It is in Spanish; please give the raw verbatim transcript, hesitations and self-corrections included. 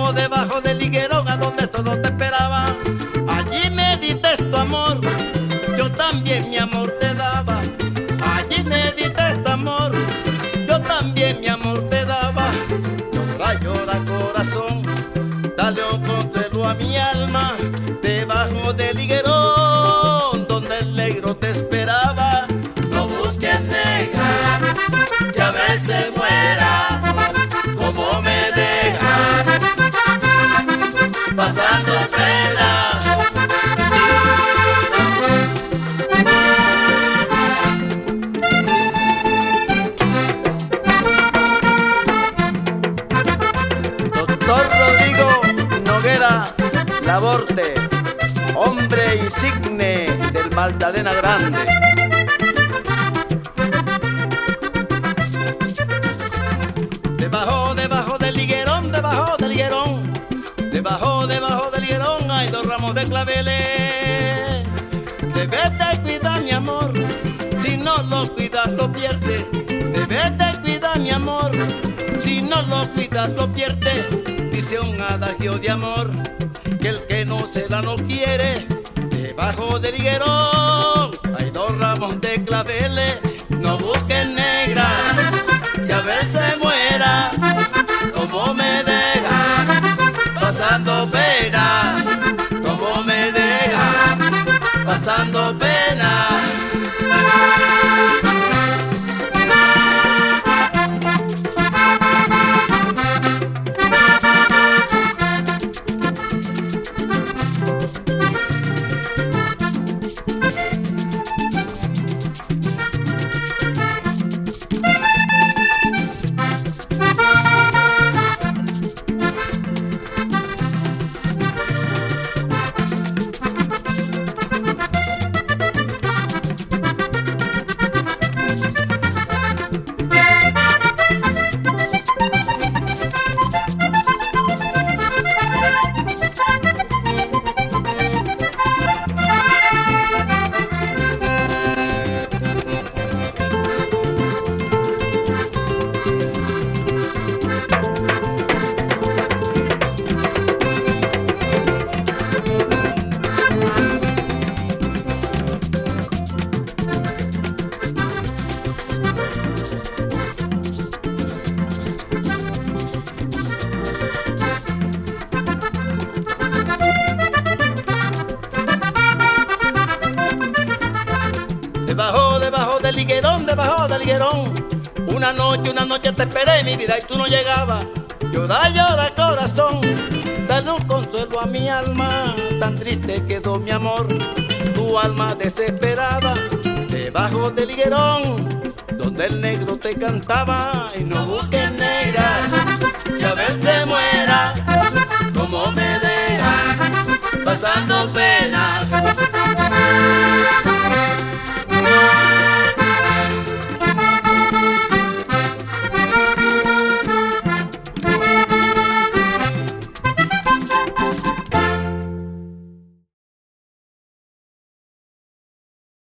Debajo, debajo del higuerón a donde todo te esperaba. Allí me diste tu amor, yo también mi amor te daba. Allí me diste tu amor, yo también mi amor te daba. Llora, llora corazón, dale un consuelo a mi alma. Debajo del higuerón donde el negro te esperaba. No busques negra, que a veces muera, como me deja, pasando pena. Doctor Rodrigo Noguera Laborte, hombre insigne del Magdalena Grande. Debajo, debajo del higuerón, debajo del higuerón, debajo, debajo del higuerón hay dos ramos de claveles. Debes de cuidar mi amor, si no lo cuidas lo pierdes. Debes de cuidar mi amor, si no lo cuidas lo pierdes. Dice un adagio de amor, que el que no se la no quiere. Debajo del higuerón hay dos ramos de claveles. No busques negra, que a veces muera, como me deja, pasando pena, como me deja, pasando pena. Debajo, debajo del higuerón, debajo del higuerón, una noche, una noche te esperé mi vida y tú no llegabas. Llora, llora corazón, dale un consuelo a mi alma. Tan triste quedó mi amor, tu alma desesperada. Debajo del higuerón donde el negro te cantaba. Y no busques negra, que a veces muera, como me deja, pasando pena.